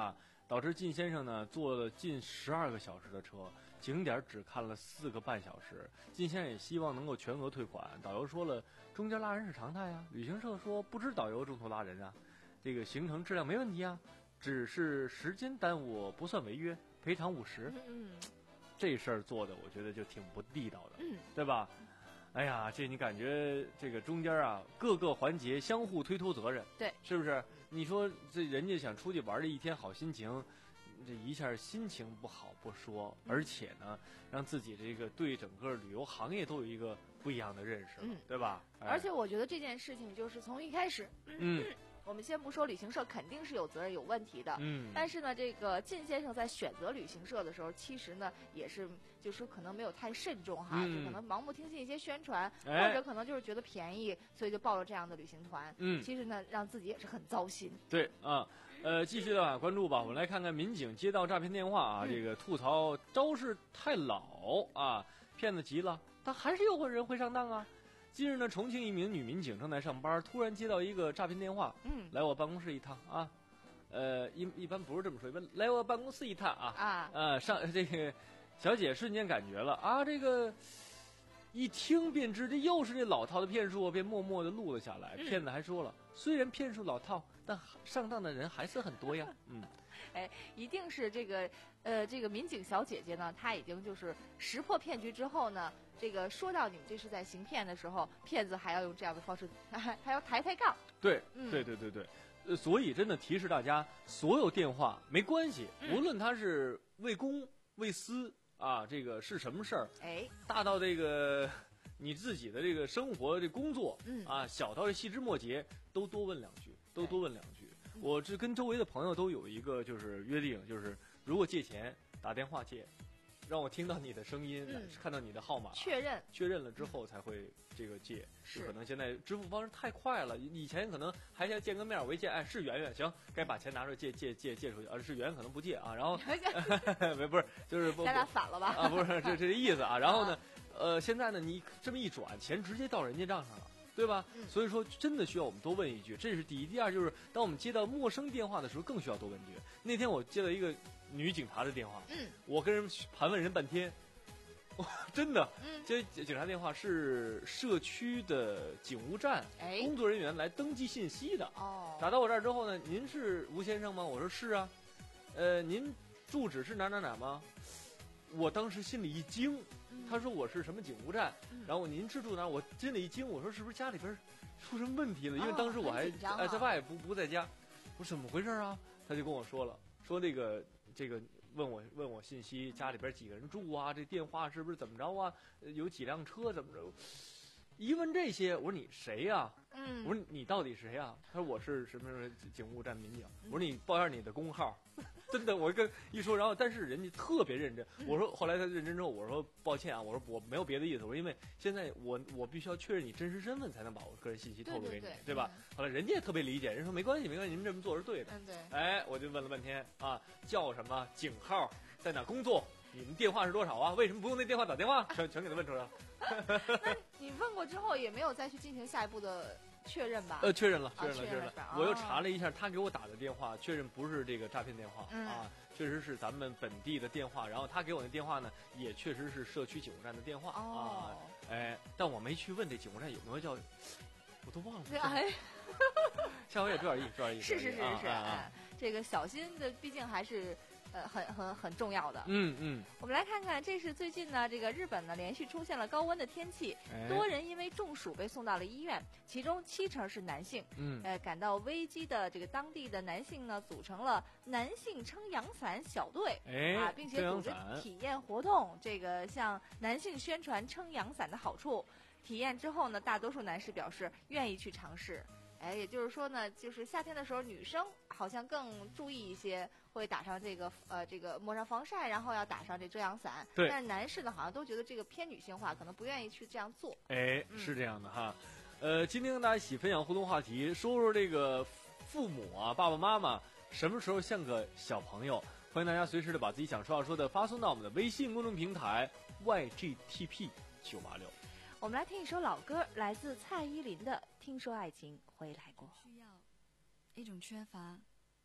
导致靳先生呢坐了近十二个小时的车，景点只看了四个半小时。靳先生也希望能够全额退款，导游说了中间拉人是常态啊，旅行社说不知导游中途拉人啊，这个行程质量没问题啊，只是时间耽误不算违约，赔偿五十。 嗯， 这事儿做的我觉得就挺不地道的， 嗯， 对吧？哎呀，这你感觉这个中间啊，各个环节相互推脱责任， 对， 是不是？你说这人家想出去玩这一天好心情，这一下心情不好不说， 嗯、 而且呢，让自己这个对整个旅游行业都有一个不一样的认识了， 嗯， 对吧？哎、 而且我觉得这件事情就是从一开始， 嗯。 我们先不说旅行社肯定是有责任有问题的， 嗯， 但是呢，这个靳先生在选择旅行社的时候，其实呢也是就是可能没有太慎重哈， 嗯、 就可能盲目听信一些宣传， 哎、 或者可能就是觉得便宜，所以就报了这样的旅行团。 嗯， 其实呢，让自己也是很糟心。 对啊，呃，继续的话关注吧，我们来看看民警接到诈骗电话啊，嗯、这个吐槽招式太老啊，骗子急了，但还是有人会上当啊。近日呢，重庆一名女民警正在上班，突然接到一个诈骗电话， 嗯， 来我办公室一趟啊，呃，一一般不是这么说，一般来我办公室一趟啊， 啊， 呃，上这个小姐瞬间感觉了啊，这个一听便知这又是这老套的骗术，便默默的录了下来。 嗯、 骗子还说了，虽然骗术老套，但上当的人还是很多呀，嗯。 哎，一定是这个，呃，这个民警小姐姐呢，她已经就是识破骗局之后呢，这个说到你们这是在行骗的时候，骗子还要用这样的方式，还还要抬抬杠。 对， 嗯、 对对对对，呃，所以真的提示大家，所有电话没关系， 嗯、 无论它是为公为私啊，这个是什么事儿， 哎， 大到这个你自己的这个生活这工作， 嗯啊，小到这细枝末节，都多问两句，都多问两句。我这跟周围的朋友都有一个就是约定，就是如果借钱打电话借，让我听到你的声音， 嗯、 看到你的号码， 确认确认了之后才会这个借。 是可能现在支付方式太快了，以前可能还要见个面，我一见，哎，是圆圆，行，该把钱拿出来借借借借出去，而、啊、是圆圆可能不借啊，然后不是就是不咱俩反了吧？ 啊，不是这这意思啊，然后呢，呃，现在呢，你这么一转，钱直接到人家账上了。对吧？ 嗯、 所以说真的需要我们多问一句，这是第一。第二就是，当我们接到陌生电话的时候，更需要多问一句。那天我接到一个女警察的电话， 嗯， 我跟人盘问人半天，哇，真的， 嗯， 接警察电话是社区的警务站哎工作人员来登记信息的。 哦， 打到我这儿之后呢，您是吴先生吗？我说是啊，呃，您住址是哪哪哪吗？我当时心里一惊。他说我是什么警务站， 嗯、 然后您是住哪？我心里一惊，我说是不是家里边出什么问题了？因为当时我还、 哦、 哎在外不不在家，我说怎么回事啊？他就跟我说了，说这个这个问我问我信息，家里边几个人住啊？这电话是不是怎么着啊？有几辆车怎么着？一问这些，我说你谁呀、啊？ 嗯， 我说你到底谁呀、啊？他说我是什么什么警务站民警。我说你报一下你的工号。真的，我跟一说，然后但是人家特别认真。我说后来他认真之后，我说抱歉啊，我说我没有别的意思，我说因为现在我我必须要确认你真实身份，才能把我个人信息透露给你， 对, 对, 对, 对吧？嗯、后来人家也特别理解，人说没关系没关系，你们这么做是对的。 嗯，对。 哎，我就问了半天啊，叫什么警号，在哪工作，你们电话是多少啊？为什么不用那电话打电话？全全给他问出来了。 那你问过之后也没有再去进行下一步的确认吧？ 呃，确认了，确认了， 啊、 确认了。 哦、 我又查了一下，他给我打的电话，确认不是这个诈骗电话、 嗯、 啊，确实是咱们本地的电话。然后他给我的电话呢，也确实是社区警务站的电话、 哦、 啊。哎，但我没去问这警务站有没有叫，我都忘了。 哎， 下回也注点意，注点意。 是是是是是， 啊啊、 这个小心的，毕竟还是。呃，很很很重要的。 嗯嗯， 我们来看看，这是最近呢，这个日本呢连续出现了高温的天气， 哎、 多人因为中暑被送到了医院，其中七成是男性。 嗯， 呃，感到危机的这个当地的男性呢，组成了男性撑阳伞小队， 哎， 啊，并且组织体验活动，这个向男性宣传撑阳伞的好处。体验之后呢，大多数男士表示愿意去尝试。哎，也就是说呢，就是夏天的时候，女生好像更注意一些，会打上这个呃这个抹上防晒，然后要打上这遮阳伞。 对。 但是男士呢，好像都觉得这个偏女性化，可能不愿意去这样做。 哎，是这样的哈。嗯、呃，今天跟大家一起分享互动话题，说说这个父母啊，爸爸妈妈什么时候像个小朋友？欢迎大家随时的把自己想说要说的发送到我们的微信公众平台 Y G T P 九八六。 我们来听一首老歌，来自蔡依林的《听说爱情回来过》。 需要一种缺乏，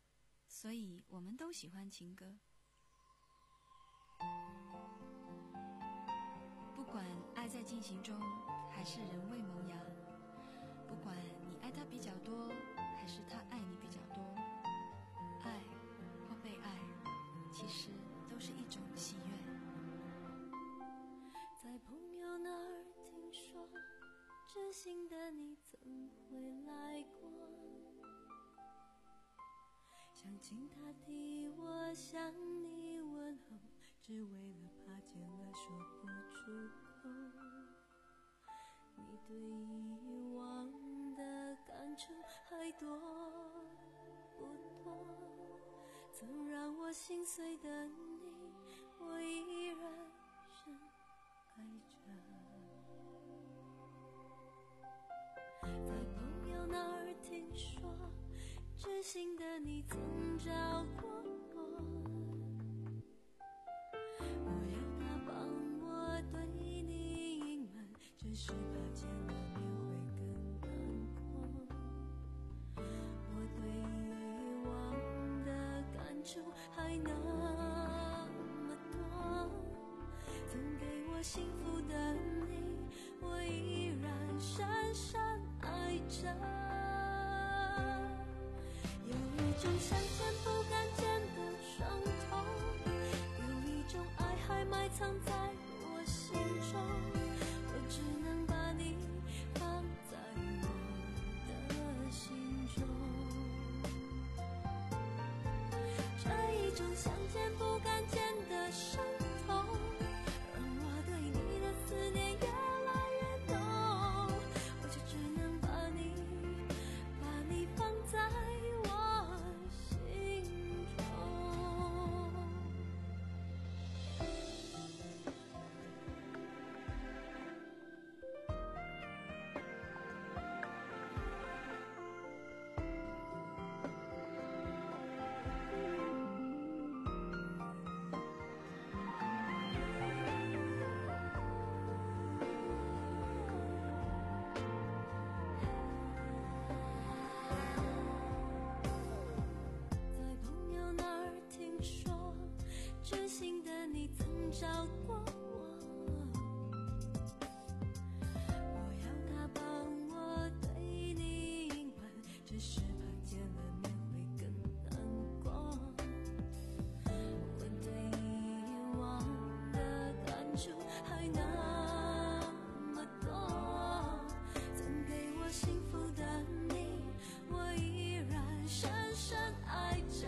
所以我们都喜欢情歌。不管爱在进行中，还是仍未萌芽，不管你爱他比较多，还是他爱你比较多，爱或被爱，其实都是一种喜悦。 在朋友那儿听说，知心的你曾回来过，想请他替我向你问候，只为了怕见了说不出口。你对以往的感触还多不多？曾让我心碎的你，我依然深爱着。在朋友那儿听说，知心的你曾找过我，我要他帮我对你隐瞒，只是怕见了面会更难过。我对以往的感触还那么多，曾给我幸福的你，我依然深深爱着。有一种想见不敢见的伤痛，有一种爱还埋藏在我心中，我只能把你放在我的心中。这一种想见不敢见的伤痛，让我对你的思念越来越浓，我就只能把你把你放在我心中。在朋友那儿听说，知心的你曾找过我，我要他帮我对你隐瞒，只是怕见了面会更难过。我对以往的感触还那么多，曾给我幸福的你，我依然深深爱着。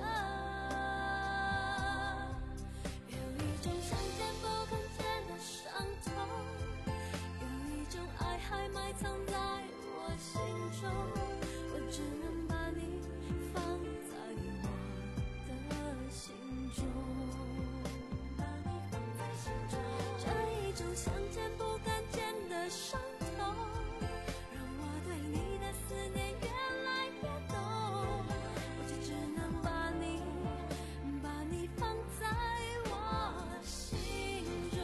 有一种想见不敢见的伤痛，有一种爱还埋藏在我心中，我只能把你放在我的心中，把你放在心中。这一种想见不敢见的伤痛，让我对你的思念越来越浓，我就只能把你把你放在我心中。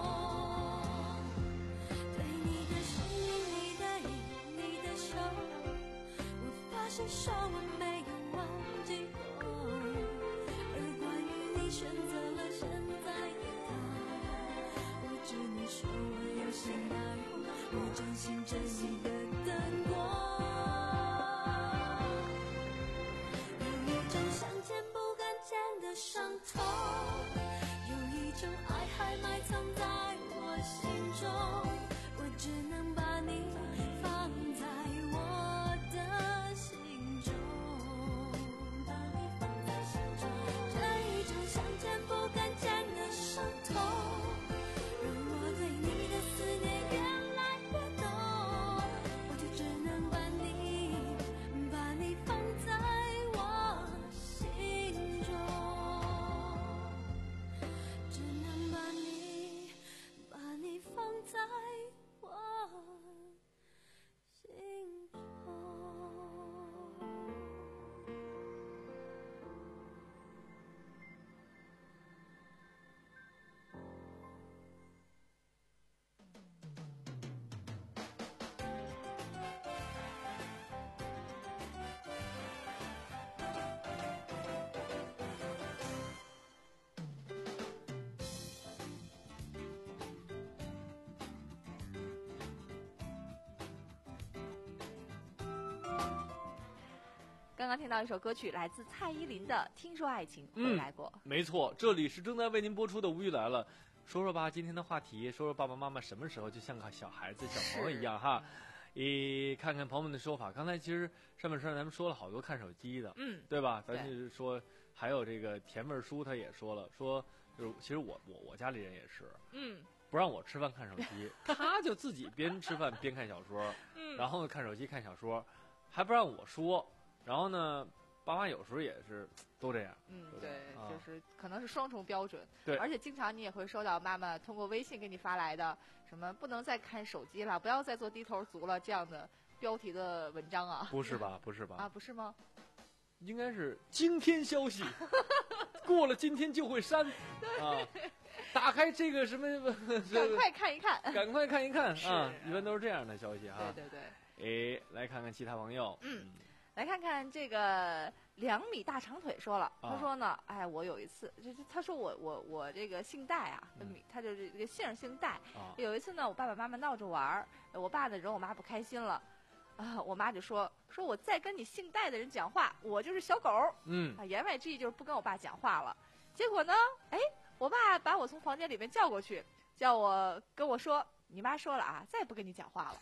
对你的心，你的意，你的手，我发誓说我没有忘记过。而关于你选择了现在的他，我只能说我有心爱过，我真心真意的等过。有一种想见不敢见的伤痛，有一种爱还埋藏在我心中，我只能把你放在我的心中，把你放在心中。这一种想见不敢见的伤痛，让我对你的思念越来越浓，我就只能把你刚听到一首歌曲，来自蔡依林的《听说爱情回来过》。 嗯，没错，这里是正在为您播出的《无语来了》。说说吧，今天的话题，说说爸爸妈妈什么时候就像个小孩子、小朋友一样哈。诶，看看朋友们的说法。刚才其实上半身咱们说了好多看手机的， 嗯， 对吧？咱就是说，还有这个甜味叔他也说了，说就是其实我我我家里人也是， 嗯， 不让我吃饭看手机，他就自己边吃饭边看小说， 嗯， 然后看手机看小说，还不让我说。然后呢，爸妈有时候也是都这样。 嗯，对， 啊、 就是可能是双重标准。 对， 而且经常你也会收到妈妈通过微信给你发来的什么不能再看手机了，不要再做低头族了这样的标题的文章啊。 不是吧？不是吧？ 啊，不是吗？ 应该是今天消息，过了今天就会删啊。打开这个什么， 赶快看一看， 赶快看一看啊！一般都是这样的消息哈。 对对对。 哎，来看看其他朋友。 嗯。来看看这个两米大长腿说了， 啊、 他说呢，哎，我有一次，就是他说我我我这个姓戴啊，嗯、他就是这个姓姓戴、 啊。 有一次呢，我爸爸妈妈闹着玩儿，我爸呢惹我妈不开心了，啊，我妈就说说我再跟你姓戴的人讲话，我就是小狗。 嗯， 啊，言外之意就是不跟我爸讲话了。结果呢，哎，我爸把我从房间里面叫过去，叫我跟我说，你妈说了啊，再也不跟你讲话了。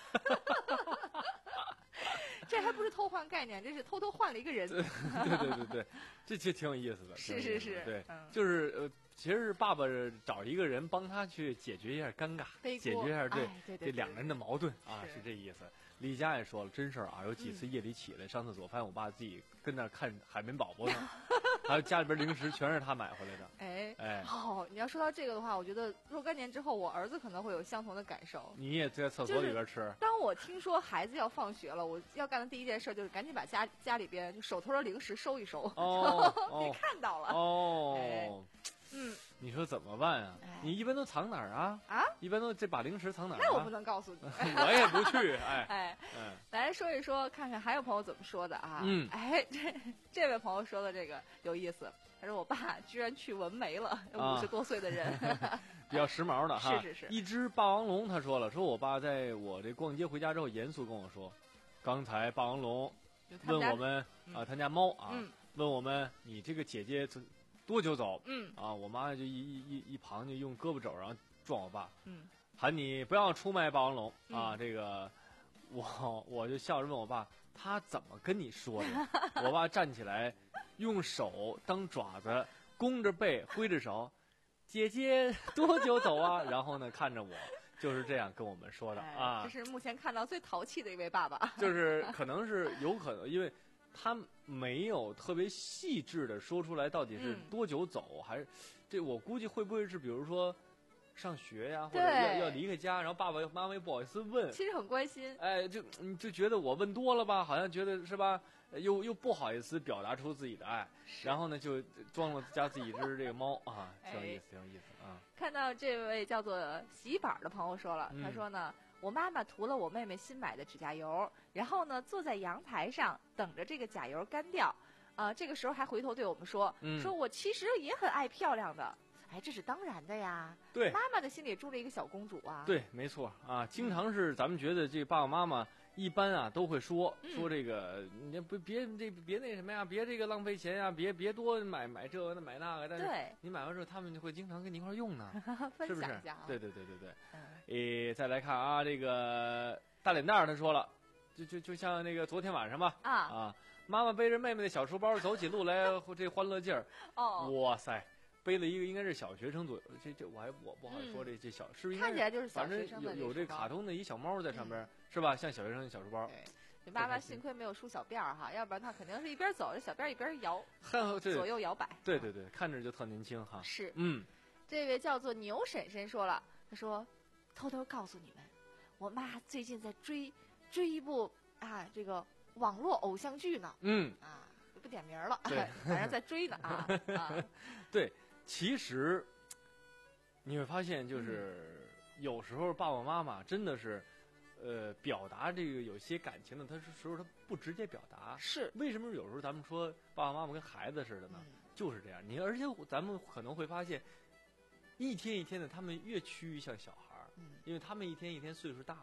这还不是偷换概念，这是偷偷换了一个人。 对对对对对，这其实挺有意思的。 是是是， 对， 嗯、 就是呃，其实是爸爸找一个人帮他去解决一下尴尬，解决一下对、 哎、对, 对, 对这两个人的矛盾啊， 是, 是这意思。李佳也说了，真事儿啊，有几次夜里起来上厕所，发现我爸自己跟那看海绵宝宝呢，还有家里边零食全是他买回来的。 哎哎， 好、哦，你要说到这个的话，我觉得若干年之后，我儿子可能会有相同的感受。 你也在厕所里边吃？就是、 当我听说孩子要放学了，我要干的第一件事就是赶紧把家家里边就手头的零食收一收， 哦， 别看到了。 哦， 哎、嗯。 你说怎么办啊？ 哎、 你一般都藏哪儿啊？ 啊， 一般都这把零食藏哪儿、啊？ 那我不能告诉你， 我也不去。哎哎， 嗯， 来说一说，看看还有朋友怎么说的啊？ 嗯， 哎，这这位朋友说的这个有意思，他说我爸居然去纹眉了，五十多岁的人， 啊、比较时髦的哈。 是是是。 一只霸王龙他说了，说我爸在我这逛街回家之后，严肃跟我说，刚才霸王龙问我们、嗯、啊，他家猫啊， 嗯、 问我们你这个姐姐多久走？ 嗯啊，我妈就一一一一旁就用胳膊肘然后撞我爸， 嗯， 喊你不要出卖霸王龙啊！ 嗯、 这个我我就笑着问我爸，他怎么跟你说的？我爸站起来，用手当爪子，弓着背，挥着手，姐姐多久走啊？然后呢，看着我，就是这样跟我们说的、 哎、 啊。 这是目前看到最淘气的一位爸爸。 就是可能是有可能，因为。他没有特别细致的说出来到底是多久走， 嗯、 还是这我估计会不会是比如说上学呀，或者要要离开家，然后爸爸妈妈又不好意思问， 其实很关心， 哎，就你就觉得我问多了吧，好像觉得是吧，又又不好意思表达出自己的爱，然后呢就装了家自己一只这个猫啊，挺有意思，挺有意思啊。 看到这位叫做洗板的朋友说了， 嗯、 他说呢。我妈妈涂了我妹妹新买的指甲油，然后呢，坐在阳台上等着这个甲油干掉，啊、呃，这个时候还回头对我们说， 嗯、 说我其实也很爱漂亮的，哎，这是当然的呀。 对， 妈妈的心里住了一个小公主啊。 对，没错啊，经常是咱们觉得这爸爸妈妈一般啊都会说、 嗯、 说这个，你不别这别那什么呀，别这个浪费钱呀，别别多买买这个买那个，但是你买完之后，他们就会经常跟你一块用呢，是不是？对对对对对。 嗯诶，再来看啊，这个大脸蛋儿他说了，就就就像那个昨天晚上吧， 啊啊，妈妈背着妹妹的小书包走起路来，这欢乐劲儿， 哦， 哇塞，背了一个应该是小学生左右，这这我还我不好说这、嗯、这小是不是应该看起来就是小学生的，反正有有这卡通的一小猫在上边、嗯，是吧？像小学生的小书包。 对，妈妈幸亏没有梳小辫儿哈，要不然她肯定是一边走着小辫一边摇，左右摇摆。 对对对，看着就特年轻哈。 是， 嗯， 这位叫做牛婶婶说了，她说。偷偷告诉你们，我妈最近在追追一部啊这个网络偶像剧呢。 嗯啊，不点名了， 对， 反正在追呢啊啊。 对，其实你会发现，就是、嗯、有时候爸爸妈妈真的是，呃，表达这个有些感情呢，他是时候他不直接表达。 是为什么有时候咱们说爸爸妈妈跟孩子似的呢？ 嗯、 就是这样。你而且咱们可能会发现，一天一天的，他们越趋于像小孩。 嗯， 因为他们一天一天岁数大了，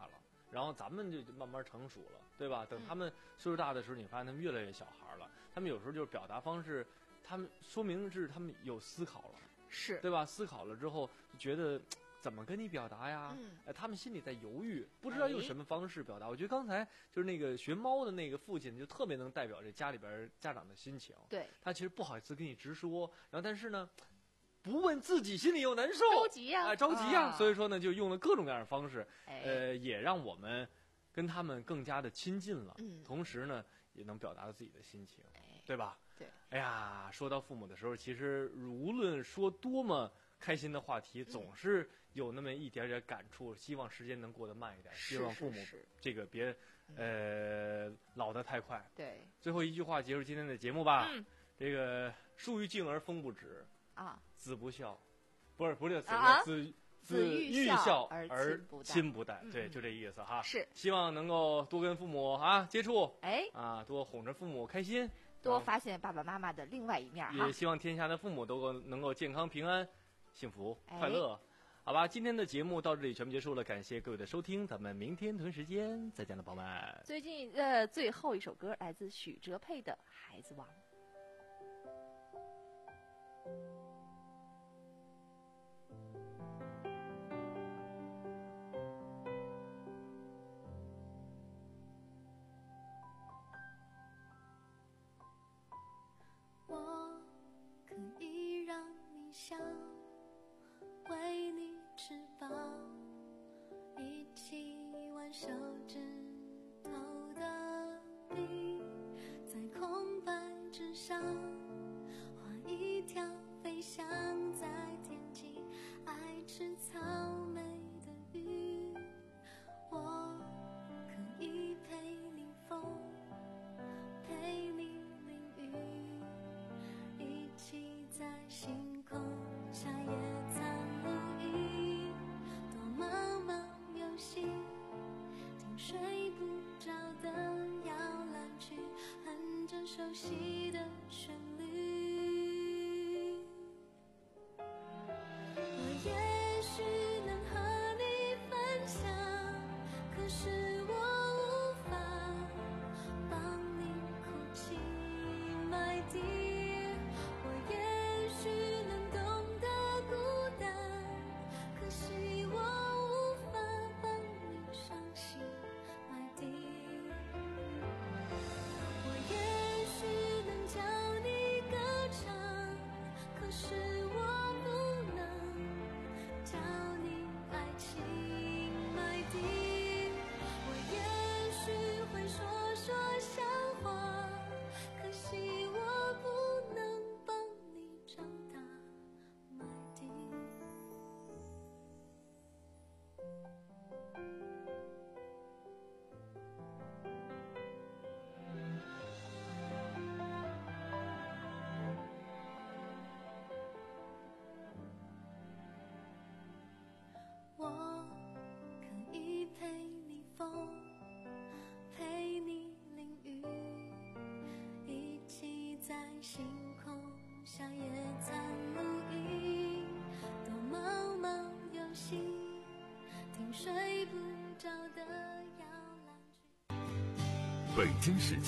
然后咱们就慢慢成熟了，对吧？等他们岁数大的时候，你发现他们越来越小孩了，他们有时候就是表达方式，他们说明是他们有思考了， 是对吧？思考了之后就觉得怎么跟你表达呀？ 嗯， 哎，他们心里在犹豫，不知道用什么方式表达。我觉得刚才就是那个学猫的那个父亲，就特别能代表这家里边家长的心情。 对， 他其实不好意思跟你直说，然后但是呢，不问自己心里又难受， 着急呀、 啊，着急呀、 啊。 所以说呢，就用了各种各样的方式， 哎、 呃，也让我们跟他们更加的亲近了。 嗯， 同时呢，也能表达自己的心情， 哎、 对吧？ 对。 哎呀，说到父母的时候，其实无论说多么开心的话题，总是有那么一点点感触。希望时间能过得慢一点，希望父母这个别呃老得太快。 对， 最后一句话结束今天的节目吧。 嗯， 这个树欲静而风不止啊， 子不孝，不是不是子、 啊、 子子欲孝而亲不待。对，就这意思哈。 是， 希望能够多跟父母啊接触， 哎啊多哄着父母开心。 多发现爸爸妈妈的另外一面哈， 也希望天下的父母都能够健康平安、幸福、 哎、 快乐。好吧，今天的节目到这里全部结束了，感谢各位的收听，咱们明天同一时间再见了，宝宝们。 最近呃，最后一首歌来自许哲佩的《孩子王》。 我可以让你想，为你翅膀，一起玩手指头的笔，在空白纸上画一条飞翔在天际，爱吃草莓的鱼。我可以陪你疯，陪你淋雨，一起在星空下野餐露营，多茫茫游戏，听睡不着的摇篮曲，哼着熟悉的旋律。我也许能和你分享，可是我无法帮你哭泣埋地。我也许能懂得孤单，可惜我无法帮你伤心埋地。我也许能教你歌唱，可是我不能教你爱情埋地。我也许会说说笑话，可惜我不能帮你长大埋地。我可以陪你疯，陪你淋雨，一起在星空下野餐露营，多茫茫游戏，听睡不着的摇篮曲。 北京时间